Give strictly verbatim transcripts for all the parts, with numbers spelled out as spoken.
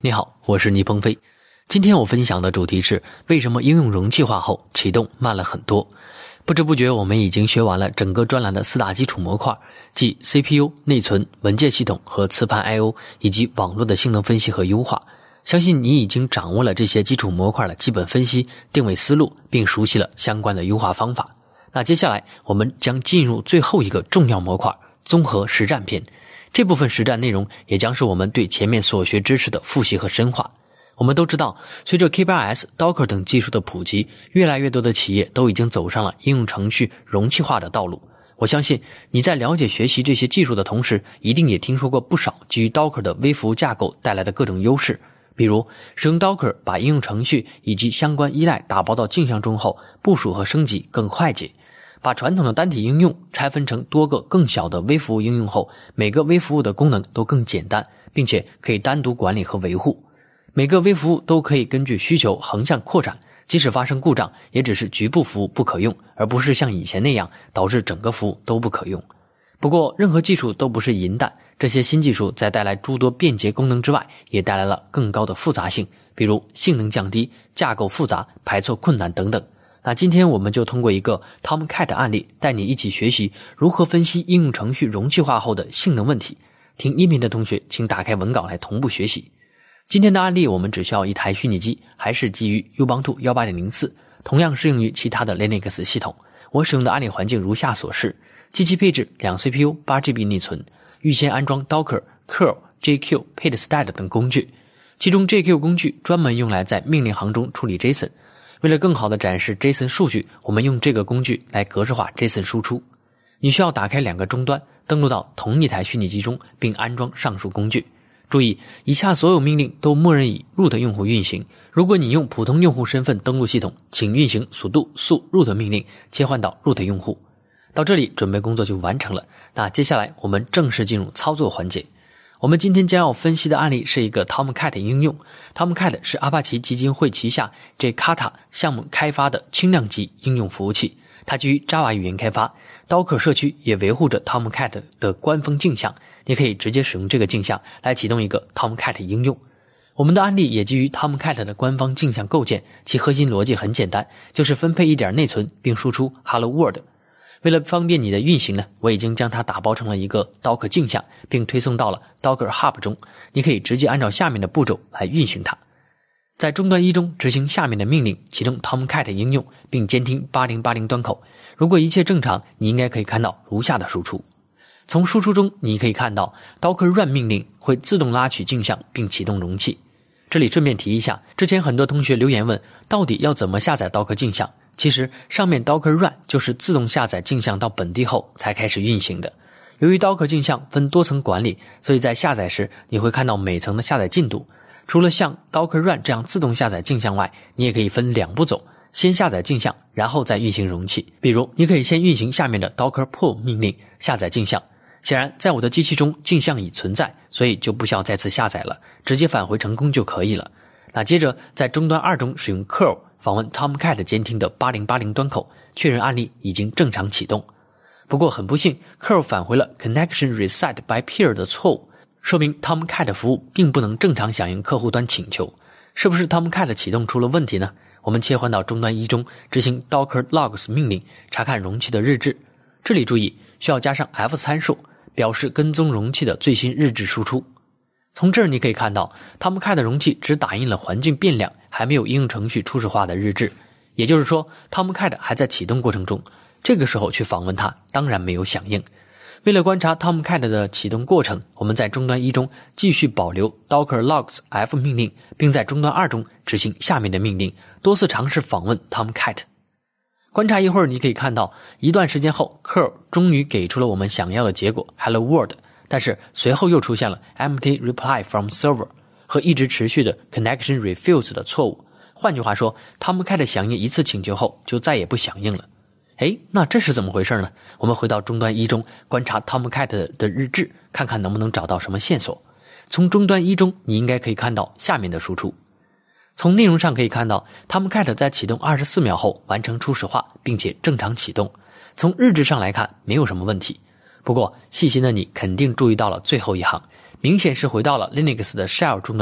你好，我是倪鹏飞。今天我分享的主题是为什么应用容器化后启动慢了很多。不知不觉我们已经学完了整个专栏的四大基础模块，即 C P U、内存、文件系统和磁盘 I O 以及网络的性能分析和优化。相信你已经掌握了这些基础模块的基本分析、定位思路，并熟悉了相关的优化方法。那接下来我们将进入最后一个重要模块，综合实战篇。这部分实战内容也将是我们对前面所学知识的复习和深化。我们都知道，随着 K 八 S、Docker 等技术的普及，越来越多的企业都已经走上了应用程序容器化的道路。我相信你在了解学习这些技术的同时，一定也听说过不少基于 Docker 的微服务架构带来的各种优势。比如使用 Docker 把应用程序以及相关依赖打包到镜像中后，部署和升级更快捷。把传统的单体应用拆分成多个更小的微服务应用后，每个微服务的功能都更简单，并且可以单独管理和维护。每个微服务都可以根据需求横向扩展，即使发生故障，也只是局部服务不可用，而不是像以前那样导致整个服务都不可用。不过任何技术都不是银弹，这些新技术在带来诸多便捷功能之外，也带来了更高的复杂性，比如性能降低、架构复杂、排错困难等等。那今天我们就通过一个 Tomcat 案例，带你一起学习如何分析应用程序容器化后的性能问题。听音频的同学请打开文稿来同步学习。今天的案例我们只需要一台虚拟机，还是基于 Ubuntu 十八点零四， 同样适用于其他的 Linux 系统。我使用的案例环境如下所示：机器配置两 C P U 八 G B 内存，预先安装 Docker、curl、J Q、PageStat 等工具，其中 J Q 工具专门用来在命令行中处理 JSON。为了更好地展示 JSON 数据，我们用这个工具来格式化 JSON 输出。你需要打开两个终端，登录到同一台虚拟机中，并安装上述工具。注意，以下所有命令都默认以 root 用户运行。如果你用普通用户身份登录系统，请运行 sudo su root 命令，切换到 root 用户。到这里，准备工作就完成了。那接下来我们正式进入操作环节。我们今天将要分析的案例是一个 Tomcat 应用。Tomcat 是阿帕奇基金会旗下 Jakarta 项目开发的轻量级应用服务器，它基于 Java 语言开发。Docker 社区也维护着 Tomcat 的官方镜像，你可以直接使用这个镜像来启动一个 Tomcat 应用。我们的案例也基于 Tomcat 的官方镜像构建，其核心逻辑很简单，就是分配一点内存并输出 Hello World。为了方便你的运行呢，我已经将它打包成了一个 Docker 镜像，并推送到了 Docker Hub 中。你可以直接按照下面的步骤来运行它。在终端一中执行下面的命令，启动 Tomcat 应用，并监听八零八零端口。如果一切正常，你应该可以看到如下的输出。从输出中你可以看到 Docker Run 命令会自动拉取镜像并启动容器。这里顺便提一下，之前很多同学留言问到底要怎么下载 Docker 镜像。其实上面 Docker Run 就是自动下载镜像到本地后才开始运行的。由于 Docker 镜像分多层管理，所以在下载时你会看到每层的下载进度。除了像 Docker Run 这样自动下载镜像外，你也可以分两步走，先下载镜像，然后再运行容器。比如你可以先运行下面的 Docker Pull 命令下载镜像。显然在我的机器中镜像已存在，所以就不需要再次下载了，直接返回成功就可以了。那接着在终端二中使用 curl访问 Tomcat 监听的八零八零端口，确认案例已经正常启动。不过很不幸 curl 返回了 connection reset by peer 的错误，说明 Tomcat 服务并不能正常响应客户端请求。是不是 Tomcat 启动出了问题呢？我们切换到终端一中，执行 docker logs 命令，查看容器的日志。这里注意，需要加上 F 参数，表示跟踪容器的最新日志输出。从这儿你可以看到 Tomcat 的容器只打印了环境变量，还没有应用程序初始化的日志，也就是说 Tomcat 还在启动过程中。这个时候去访问它，当然没有响应。为了观察 Tomcat 的启动过程，我们在终端一中继续保留 docker logs f 命令，并在终端二中执行下面的命令，多次尝试访问 Tomcat。 观察一会儿，你可以看到一段时间后 curl 终于给出了我们想要的结果 Hello World，但是随后又出现了 empty reply from server 和一直持续的 connection refuse 的错误。换句话说 Tomcat 响应一次请求后就再也不响应了。诶，那这是怎么回事呢？我们回到终端一中观察 Tomcat 的日志，看看能不能找到什么线索。从终端一中你应该可以看到下面的输出。从内容上可以看到 Tomcat 在启动二十四秒后完成初始化，并且正常启动。从日志上来看没有什么问题。不过细心的你肯定注意到了最后一行，明显是回到了 Linux 的 Shell 终端中，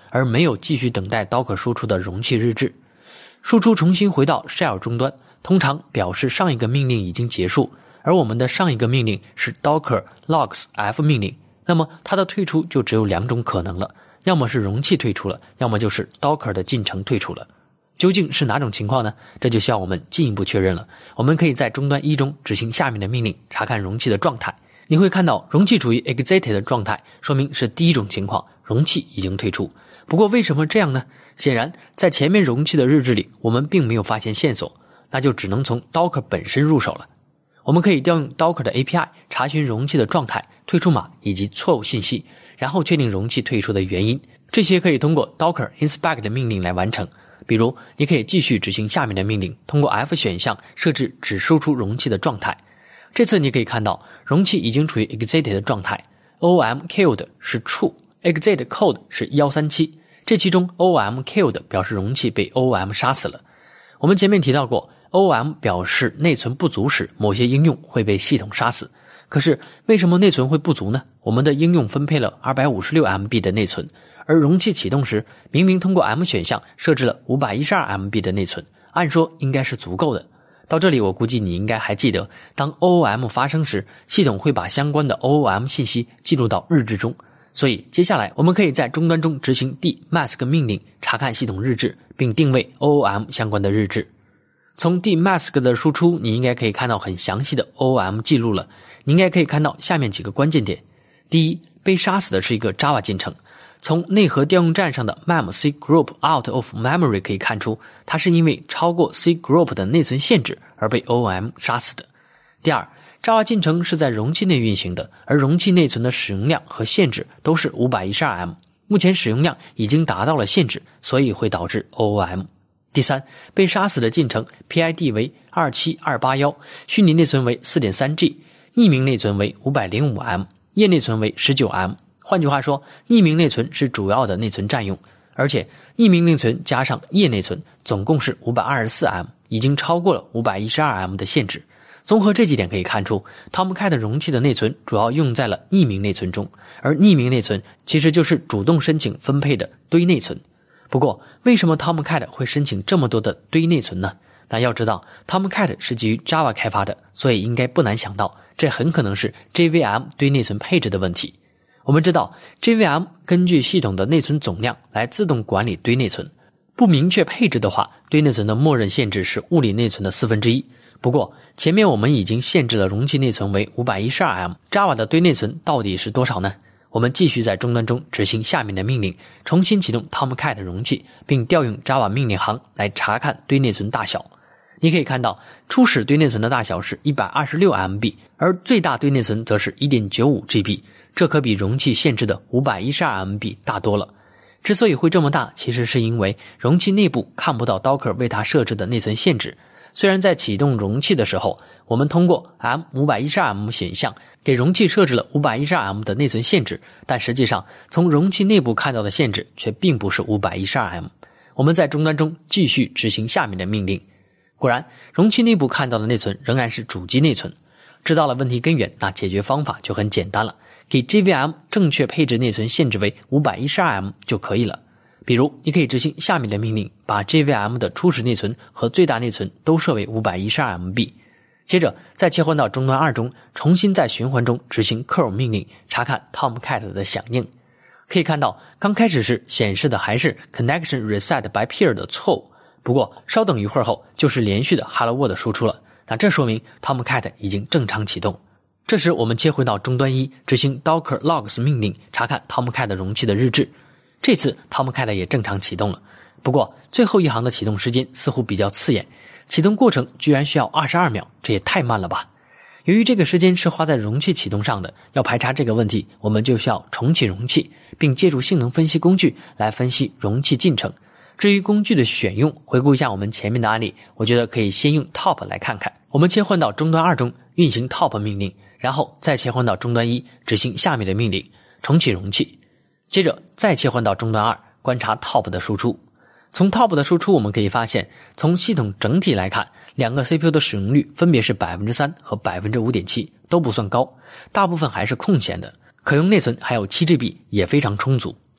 而没有继续等待 Docker 输出的容器日志。输出重新回到 shell 终端，通常表示上一个命令已经结束，而我们的上一个命令是 Docker logs f 命令，那么它的退出就只有两种可能了，要么是容器退出了，要么就是 Docker 的进程退出了。究竟是哪种情况呢？这就需要我们进一步确认了。我们可以在终端一中执行下面的命令，查看容器的状态。你会看到容器处于 exited 的状态，说明是第一种情况，容器已经退出。不过为什么这样呢？显然在前面容器的日志里我们并没有发现线索，那就只能从 Docker 本身入手了。我们可以调用 Docker 的 A P I 查询容器的状态、退出码以及错误信息，然后确定容器退出的原因。这些可以通过 Docker inspect 的命令来完成。比如你可以继续执行下面的命令，通过 F 选项设置只输出容器的状态。这次你可以看到容器已经处于 exited 的状态， O O M killed 是 true， exit code 是一三七，这其中 O O M killed 表示容器被 O O M 杀死了。我们前面提到过 O O M 表示内存不足时，某些应用会被系统杀死。可是为什么内存会不足呢？我们的应用分配了 二百五十六 M B 的内存，而容器启动时明明通过 M 选项设置了 五百一十二 M B 的内存，按说应该是足够的。到这里我估计你应该还记得，当 O O M 发生时，系统会把相关的 O O M 信息记录到日志中。所以接下来我们可以在终端中执行 dmask 命令，查看系统日志并定位 O O M 相关的日志。从 dmask 的输出你应该可以看到很详细的 O O M 记录了，你应该可以看到下面几个关键点。第一，被杀死的是一个 Java 进程，从内核调用站上的 mem c group out of memory 可以看出，它是因为超过 c group 的内存限制而被 O O M 杀死的。第二， Java 进程是在容器内运行的，而容器内存的使用量和限制都是 五百一十二 M， 目前使用量已经达到了限制，所以会导致 O O M。 第三，被杀死的进程 P I D 为二七二八一， 虚拟内存为 四点三 G， 匿名内存为 五百零五 M， 页内存为 十九 M。 换句话说，匿名内存是主要的内存占用，而且匿名内存加上页内存总共是 五百二十四 M， 已经超过了 五百一十二 M 的限制。综合这几点可以看出， Tomcat 容器的内存主要用在了匿名内存中，而匿名内存其实就是主动申请分配的堆内存。不过为什么 Tomcat 会申请这么多的堆内存呢？那要知道 Tomcat 是基于 Java 开发的，所以应该不难想到，这很可能是 J V M 堆内存配置的问题。我们知道 J V M 根据系统的内存总量来自动管理堆内存，不明确配置的话，堆内存的默认限制是物理内存的四分之一。不过前面我们已经限制了容器内存为 五百一十二 M， Java 的堆内存到底是多少呢？我们继续在终端中执行下面的命令，重新启动 Tomcat 容器，并调用 Java 命令行来查看堆内存大小。你可以看到初始堆内存的大小是 一百二十六 M B， 而最大堆内存则是 一点九五 G B， 这可比容器限制的 五百一十二 M B 大多了。之所以会这么大，其实是因为容器内部看不到 Docker 为它设置的内存限制。虽然在启动容器的时候，我们通过 M 五百一十二 M 选项给容器设置了 五百一十二 M 的内存限制，但实际上从容器内部看到的限制却并不是 五百一十二 M。 我们在终端中继续执行下面的命令，果然容器内部看到的内存仍然是主机内存。知道了问题根源，那解决方法就很简单了，给 J V M 正确配置内存限制为 五百一十二 M 就可以了。比如你可以执行下面的命令，把 J V M 的初始内存和最大内存都设为 五百一十二 M B， 接着再切换到终端二中，重新在循环中执行 curl 命令，查看 Tomcat 的响应。可以看到刚开始时显示的还是 connection reset by peer 的错误，不过稍等一会儿后就是连续的 hello world 输出了，那这说明 Tomcat 已经正常启动。这时我们切回到终端一，执行 docker logs 命令，查看 Tomcat 容器的日志。这次 Tomcat 也正常启动了，不过最后一行的启动时间似乎比较刺眼，启动过程居然需要二十二秒，这也太慢了吧。由于这个时间是花在容器启动上的，要排查这个问题，我们就需要重启容器，并借助性能分析工具来分析容器进程。至于工具的选用，回顾一下我们前面的案例，我觉得可以先用 top 来看看。我们切换到终端二中运行 top 命令，然后再切换到终端一执行下面的命令，重启容器，接着再切换到终端二观察 top 的输出。从 top 的输出我们可以发现，从系统整体来看，两个 C P U 的使用率分别是 百分之三 和 百分之五点七， 都不算高，大部分还是空闲的，可用内存还有 七 G B 也非常充足。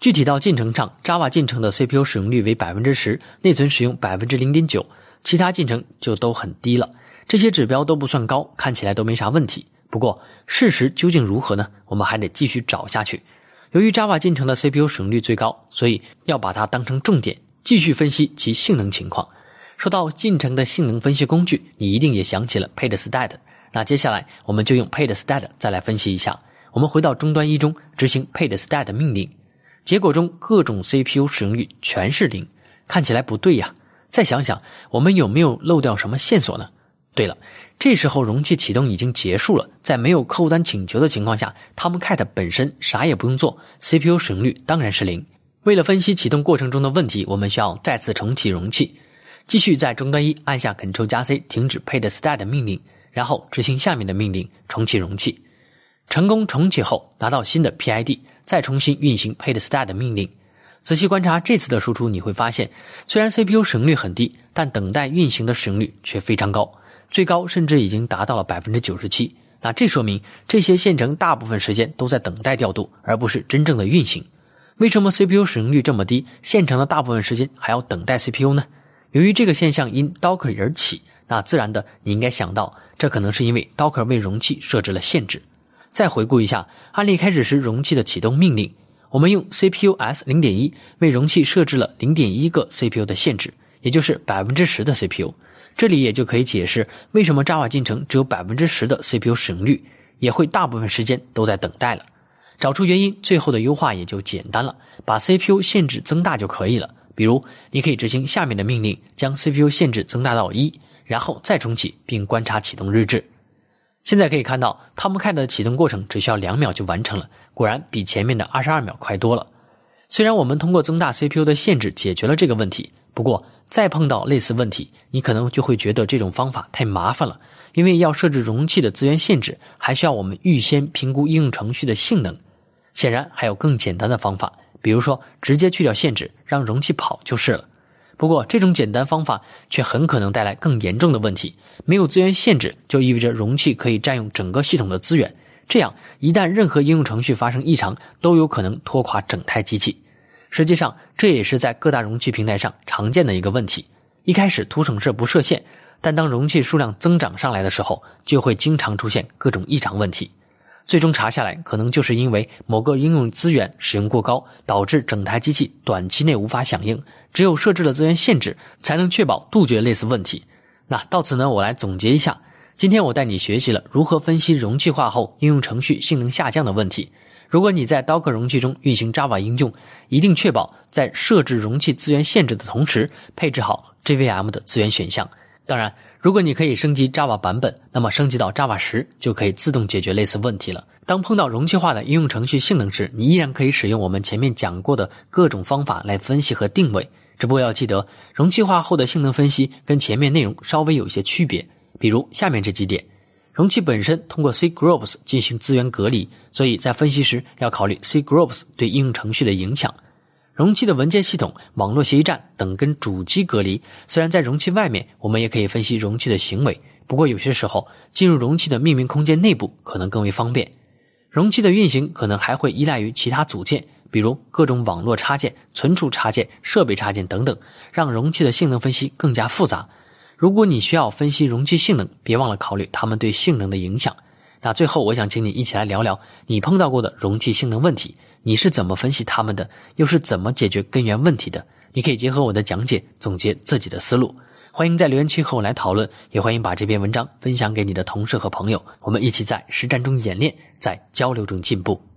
具体到进程上 ，Java 进程的 C P U 使用率为 百分之十， 内存使用 百分之零点九， 其他进程就都很低了。这些指标都不算高，看起来都没啥问题。不过事实究竟如何呢？我们还得继续找下去。由于 Java 进程的 C P U 使用率最高，所以要把它当成重点，继续分析其性能情况。说到进程的性能分析工具，你一定也想起了 PageStat。那接下来我们就用 PageStat 再来分析一下。我们回到终端一中执行 PageStat 命令，结果中各种 C P U 使用率全是零，看起来不对呀。再想想，我们有没有漏掉什么线索呢？对了，这时候容器启动已经结束了，在没有客户端请求的情况下 Tomcat 本身啥也不用做， C P U 使用率当然是零。为了分析启动过程中的问题，我们需要再次重启容器，继续在终端一按下 Ctrl 加 C 停止 PageStat 命令，然后执行下面的命令重启容器。成功重启后拿到新的 P I D， 再重新运行 PageStat 命令。仔细观察这次的输出，你会发现虽然 C P U 使用率很低，但等待运行的使用率却非常高，最高甚至已经达到了 百分之九十七。 那这说明这些线程大部分时间都在等待调度，而不是真正的运行。为什么 C P U 使用率这么低，线程的大部分时间还要等待 C P U 呢？由于这个现象因 Docker 而起，那自然的你应该想到，这可能是因为 Docker 为容器设置了限制。再回顾一下案例开始时容器的启动命令，我们用 C P U S 零点一 为容器设置了 零点一 个 C P U 的限制，也就是 百分之十 的 C P U。 这里也就可以解释为什么 Java 进程只有 百分之十 的 C P U 使用率，也会大部分时间都在等待了。找出原因，最后的优化也就简单了，把 C P U 限制增大就可以了。比如你可以执行下面的命令，将 C P U 限制增大到一，然后再重启并观察启动日志。现在可以看到 Tomcat 的启动过程只需要两秒就完成了，果然比前面的二十二秒快多了。虽然我们通过增大 C P U 的限制解决了这个问题，不过再碰到类似问题，你可能就会觉得这种方法太麻烦了，因为要设置容器的资源限制，还需要我们预先评估应用程序的性能。显然还有更简单的方法，比如说直接去掉限制，让容器跑就是了。不过这种简单方法却很可能带来更严重的问题，没有资源限制就意味着容器可以占用整个系统的资源，这样一旦任何应用程序发生异常，都有可能拖垮整台机器。实际上这也是在各大容器平台上常见的一个问题，一开始图省事不设限，但当容器数量增长上来的时候，就会经常出现各种异常问题。最终查下来，可能就是因为某个应用资源使用过高，导致整台机器短期内无法响应，只有设置了资源限制，才能确保杜绝类似问题。那到此呢，我来总结一下，今天我带你学习了如何分析容器化后应用程序性能下降的问题。如果你在 Docker 容器中运行 Java 应用，一定确保在设置容器资源限制的同时，配置好 J V M 的资源选项。当然，如果你可以升级 Java 版本，那么升级到 Java 十就可以自动解决类似问题了。当碰到容器化的应用程序性能时，你依然可以使用我们前面讲过的各种方法来分析和定位。只不过要记得，容器化后的性能分析跟前面内容稍微有些区别，比如下面这几点。容器本身通过 cgroups 进行资源隔离，所以在分析时要考虑 cgroups 对应用程序的影响。容器的文件系统、网络协议站等跟主机隔离，虽然在容器外面我们也可以分析容器的行为，不过有些时候进入容器的命名空间内部可能更为方便。容器的运行可能还会依赖于其他组件，比如各种网络插件、存储插件、设备插件等等，让容器的性能分析更加复杂。如果你需要分析容器性能，别忘了考虑它们对性能的影响。那最后我想请你一起来聊聊你碰到过的容器性能问题，你是怎么分析它们的，又是怎么解决根源问题的？你可以结合我的讲解总结自己的思路。欢迎在留言区和我来讨论，也欢迎把这篇文章分享给你的同事和朋友，我们一起在实战中演练，在交流中进步。